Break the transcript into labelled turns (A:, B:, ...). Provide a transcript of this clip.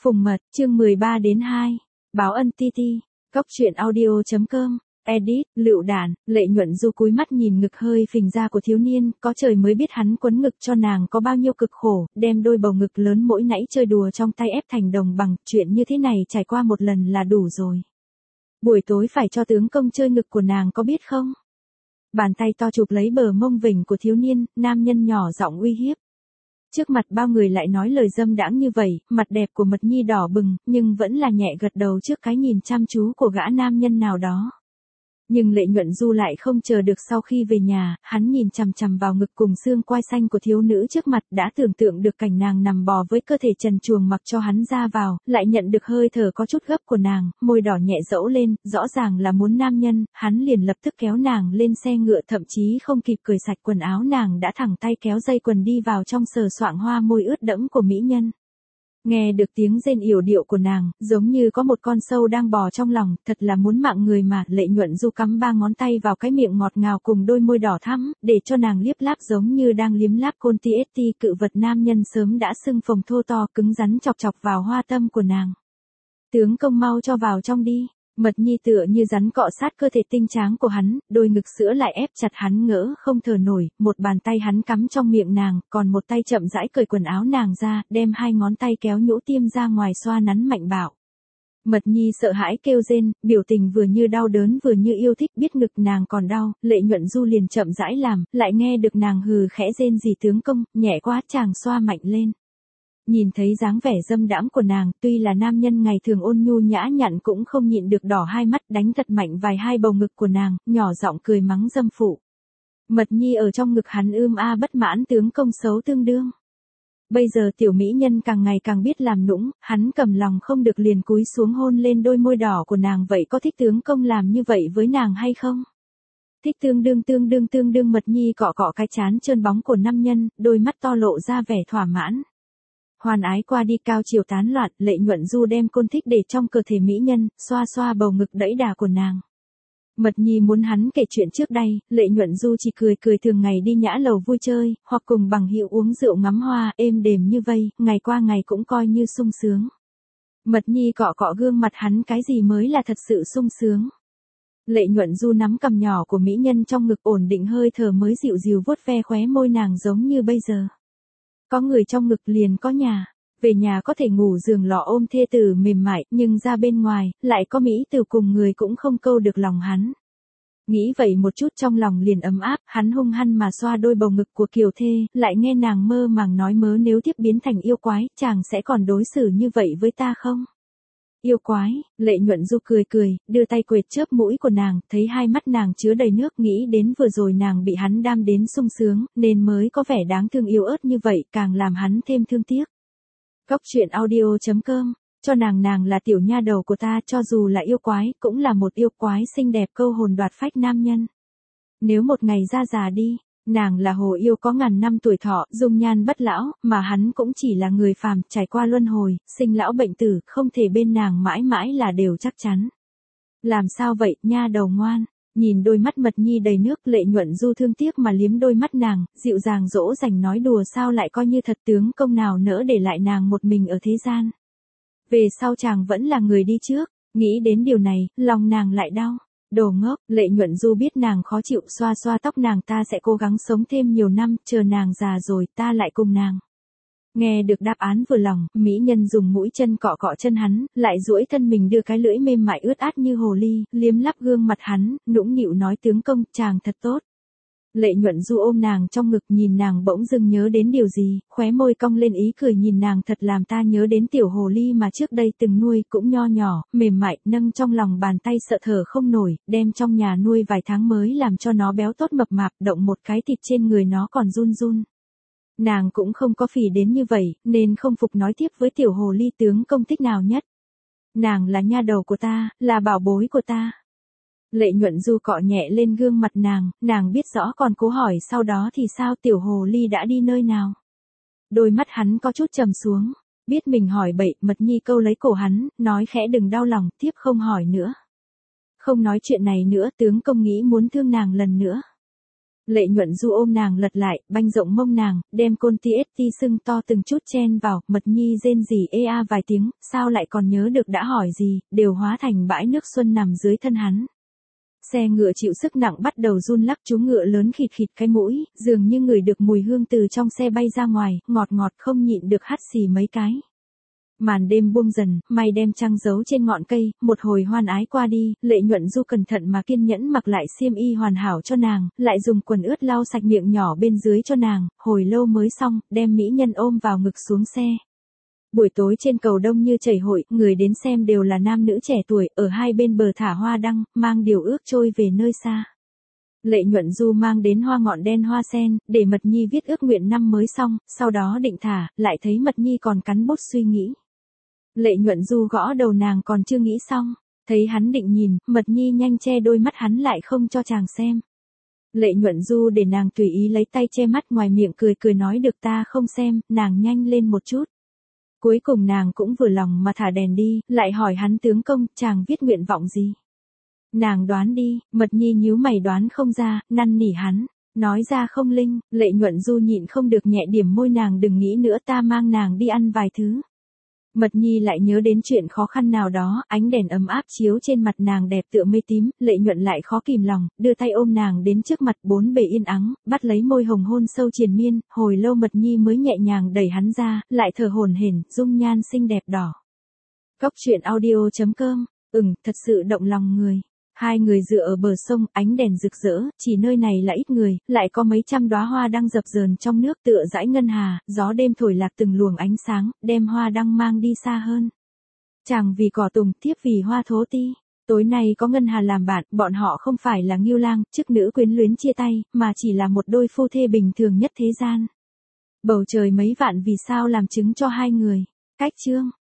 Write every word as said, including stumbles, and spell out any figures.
A: Phùng Mật, chương mười ba đến hai. Báo ân ti ti. Cóc truyện audio chấm com. Edit, Lựu Đản. Lệ Nhuận Du cúi mắt nhìn ngực hơi phình ra của thiếu niên, có trời mới biết hắn quấn ngực cho nàng có bao nhiêu cực khổ, đem đôi bầu ngực lớn mỗi nãy chơi đùa trong tay ép thành đồng bằng, chuyện như thế này trải qua một lần là đủ rồi. Buổi tối phải cho tướng công chơi ngực của nàng có biết không? Bàn tay to chụp lấy bờ mông vểnh của thiếu niên, nam nhân nhỏ giọng uy hiếp. Trước mặt bao người lại nói lời dâm đãng như vậy, mặt đẹp của Mật Nhi đỏ bừng, nhưng vẫn là nhẹ gật đầu trước cái nhìn chăm chú của gã nam nhân nào đó. Nhưng Lệ Nhuận Du lại không chờ được sau khi về nhà, hắn nhìn chằm chằm vào ngực cùng xương quai xanh của thiếu nữ trước mặt, đã tưởng tượng được cảnh nàng nằm bò với cơ thể trần truồng mặc cho hắn ra vào, lại nhận được hơi thở có chút gấp của nàng, môi đỏ nhẹ dẫu lên, rõ ràng là muốn nam nhân, hắn liền lập tức kéo nàng lên xe ngựa, thậm chí không kịp cởi sạch quần áo nàng đã thẳng tay kéo dây quần đi vào trong sờ soạng hoa môi ướt đẫm của mỹ nhân. Nghe được tiếng rên yểu điệu của nàng, giống như có một con sâu đang bò trong lòng, thật là muốn mạng người mà. Lệ Nhuận Du cắm ba ngón tay vào cái miệng ngọt ngào cùng đôi môi đỏ thắm, để cho nàng liếp láp giống như đang liếm láp côn ti ết ti. Cự vật nam nhân sớm đã sưng phồng thô to cứng rắn chọc chọc vào hoa tâm của nàng. Tướng công mau cho vào trong đi. Mật Nhi tựa như rắn cọ sát cơ thể tinh tráng của hắn, đôi ngực sữa lại ép chặt hắn ngỡ không thở nổi, một bàn tay hắn cắm trong miệng nàng, còn một tay chậm rãi cởi quần áo nàng ra, đem hai ngón tay kéo nhũ tiêm ra ngoài xoa nắn mạnh bạo. Mật Nhi sợ hãi kêu rên, biểu tình vừa như đau đớn vừa như yêu thích, biết ngực nàng còn đau, Lệ Nhuận Du liền chậm rãi làm, lại nghe được nàng hừ khẽ rên gì tướng công, nhẹ quá chàng xoa mạnh lên. Nhìn thấy dáng vẻ dâm đãng của nàng, tuy là nam nhân ngày thường ôn nhu nhã nhặn cũng không nhịn được đỏ hai mắt, đánh thật mạnh vài hai bầu ngực của nàng, nhỏ giọng cười mắng dâm phụ. Mật Nhi ở trong ngực hắn ưm a bất mãn, tướng công xấu tương đương. Bây giờ tiểu mỹ nhân càng ngày càng biết làm nũng, hắn cầm lòng không được liền cúi xuống hôn lên đôi môi đỏ của nàng. Vậy có thích tướng công làm như vậy với nàng hay không? Thích tương đương tương đương tương đương. Mật Nhi cọ cọ cái trán trơn bóng của nam nhân, đôi mắt to lộ ra vẻ thỏa mãn. Hoàn ái qua đi, cao chiều tán loạn, Lệ Nhuận Du đem côn thích để trong cơ thể mỹ nhân, xoa xoa bầu ngực đẫy đà của nàng. Mật Nhi muốn hắn kể chuyện trước đây, Lệ Nhuận Du chỉ cười cười, thường ngày đi nhã lầu vui chơi, hoặc cùng bằng hữu uống rượu ngắm hoa, êm đềm như vây, ngày qua ngày cũng coi như sung sướng. Mật Nhi cọ cọ gương mặt hắn, cái gì mới là thật sự sung sướng. Lệ Nhuận Du nắm cằm nhỏ của mỹ nhân trong ngực, ổn định hơi thở mới dịu dịu vuốt ve khóe môi nàng giống như bây giờ. Có người trong ngực liền có nhà, về nhà có thể ngủ giường lọ ôm thê tử mềm mại, nhưng ra bên ngoài, lại có mỹ tử cùng người cũng không câu được lòng hắn. Nghĩ vậy một chút trong lòng liền ấm áp, hắn hung hăng mà xoa đôi bầu ngực của kiều thê, lại nghe nàng mơ màng nói mớ nếu tiếp biến thành yêu quái, chàng sẽ còn đối xử như vậy với ta không? Yêu quái, Lệ Nhuận Du cười cười, đưa tay quệt chớp mũi của nàng, thấy hai mắt nàng chứa đầy nước, nghĩ đến vừa rồi nàng bị hắn đam đến sung sướng, nên mới có vẻ đáng thương yếu ớt như vậy, càng làm hắn thêm thương tiếc. Cóc truyện audio chấm com, cho nàng nàng là tiểu nha đầu của ta, cho dù là yêu quái, cũng là một yêu quái xinh đẹp câu hồn đoạt phách nam nhân. Nếu một ngày ra già đi, nàng là hồ yêu có ngàn năm tuổi thọ, dung nhan bất lão, mà hắn cũng chỉ là người phàm, trải qua luân hồi, sinh lão bệnh tử, không thể bên nàng mãi mãi là đều chắc chắn. Làm sao vậy, nha đầu ngoan? Nhìn đôi mắt Mật Nhi đầy nước, Lệ Nhuận Du thương tiếc mà liếm đôi mắt nàng, dịu dàng dỗ dành nói đùa sao lại coi như thật, tướng công nào nỡ để lại nàng một mình ở thế gian. Về sau chàng vẫn là người đi trước, nghĩ đến điều này, lòng nàng lại đau. Đồ ngốc, Lệ Nhuận Du biết nàng khó chịu, xoa xoa tóc nàng, ta sẽ cố gắng sống thêm nhiều năm, chờ nàng già rồi, ta lại cùng nàng. Nghe được đáp án vừa lòng, mỹ nhân dùng mũi chân cọ cọ chân hắn, lại duỗi thân mình đưa cái lưỡi mềm mại ướt át như hồ ly, liếm lắp gương mặt hắn, nũng nịu nói tướng công, chàng thật tốt. Lệ Nhuận Du ôm nàng trong ngực, nhìn nàng bỗng dưng nhớ đến điều gì, khóe môi cong lên ý cười, nhìn nàng thật làm ta nhớ đến tiểu hồ ly mà trước đây từng nuôi, cũng nho nhỏ, mềm mại, nâng trong lòng bàn tay sợ thở không nổi, đem trong nhà nuôi vài tháng mới làm cho nó béo tốt mập mạp, động một cái thịt trên người nó còn run run. Nàng cũng không có phì đến như vậy, nên không phục nói tiếp với tiểu hồ ly, tướng công thích nào nhất? Nàng là nha đầu của ta, là bảo bối của ta. Lệ Nhuận Du cọ nhẹ lên gương mặt nàng, nàng biết rõ còn cố hỏi sau đó thì sao, tiểu hồ ly đã đi nơi nào? Đôi mắt hắn có chút trầm xuống, biết mình hỏi bậy, Mật Nhi câu lấy cổ hắn, nói khẽ đừng đau lòng, tiếp không hỏi nữa. Không nói chuyện này nữa, tướng công nghĩ muốn thương nàng lần nữa. Lệ Nhuận Du ôm nàng lật lại, banh rộng mông nàng, đem côn ti ết ti sưng to từng chút chen vào, Mật Nhi rên rỉ ê a vài tiếng, sao lại còn nhớ được đã hỏi gì, đều hóa thành bãi nước xuân nằm dưới thân hắn. Xe ngựa chịu sức nặng bắt đầu run lắc, chú ngựa lớn khịt khịt cái mũi, dường như ngửi được mùi hương từ trong xe bay ra ngoài, ngọt ngọt không nhịn được hắt xì mấy cái. Màn đêm buông dần, mây đem trăng giấu trên ngọn cây, một hồi hoan ái qua đi, Lệ Nhuận Du cẩn thận mà kiên nhẫn mặc lại xiêm y hoàn hảo cho nàng, lại dùng quần ướt lau sạch miệng nhỏ bên dưới cho nàng, hồi lâu mới xong, đem mỹ nhân ôm vào ngực xuống xe. Buổi tối trên cầu đông như chảy hội, người đến xem đều là nam nữ trẻ tuổi, ở hai bên bờ thả hoa đăng, mang điều ước trôi về nơi xa. Lệ Nhuận Du mang đến hoa ngọn đen hoa sen, để Mật Nhi viết ước nguyện năm mới xong, sau đó định thả, lại thấy Mật Nhi còn cắn bút suy nghĩ. Lệ Nhuận Du gõ đầu nàng còn chưa nghĩ xong, thấy hắn định nhìn, Mật Nhi nhanh che đôi mắt hắn lại không cho chàng xem. Lệ Nhuận Du để nàng tùy ý lấy tay che mắt, ngoài miệng cười cười nói được ta không xem, nàng nhanh lên một chút. Cuối cùng nàng cũng vừa lòng mà thả đèn đi, lại hỏi hắn tướng công, chàng viết nguyện vọng gì? Nàng đoán đi, Mật Nhi nhíu mày đoán không ra, năn nỉ hắn, nói ra không linh, Lệ Nhuận Du nhịn không được nhẹ điểm môi nàng đừng nghĩ nữa ta mang nàng đi ăn vài thứ. Mật Nhi lại nhớ đến chuyện khó khăn nào đó, ánh đèn ấm áp chiếu trên mặt nàng đẹp tựa mây tím, Lệ Nhuận lại khó kìm lòng, đưa tay ôm nàng đến trước mặt, bốn bề yên ắng, bắt lấy môi hồng hôn sâu triền miên, hồi lâu Mật Nhi mới nhẹ nhàng đẩy hắn ra, lại thở hổn hển, dung nhan xinh đẹp đỏ. Cốc truyện audio chấm com, ừm, thật sự động lòng người. Hai người dựa ở bờ sông, ánh đèn rực rỡ, chỉ nơi này là ít người, lại có mấy trăm đóa hoa đang dập dờn trong nước tựa dải ngân hà, gió đêm thổi lạc từng luồng ánh sáng, đem hoa đăng mang đi xa hơn. Chàng vì cỏ tùng, thiếp vì hoa thố ti. Tối nay có ngân hà làm bạn, bọn họ không phải là Ngưu Lang, chức nữ quyến luyến chia tay, mà chỉ là một đôi phu thê bình thường nhất thế gian. Bầu trời mấy vạn vì sao làm chứng cho hai người. Cách chương.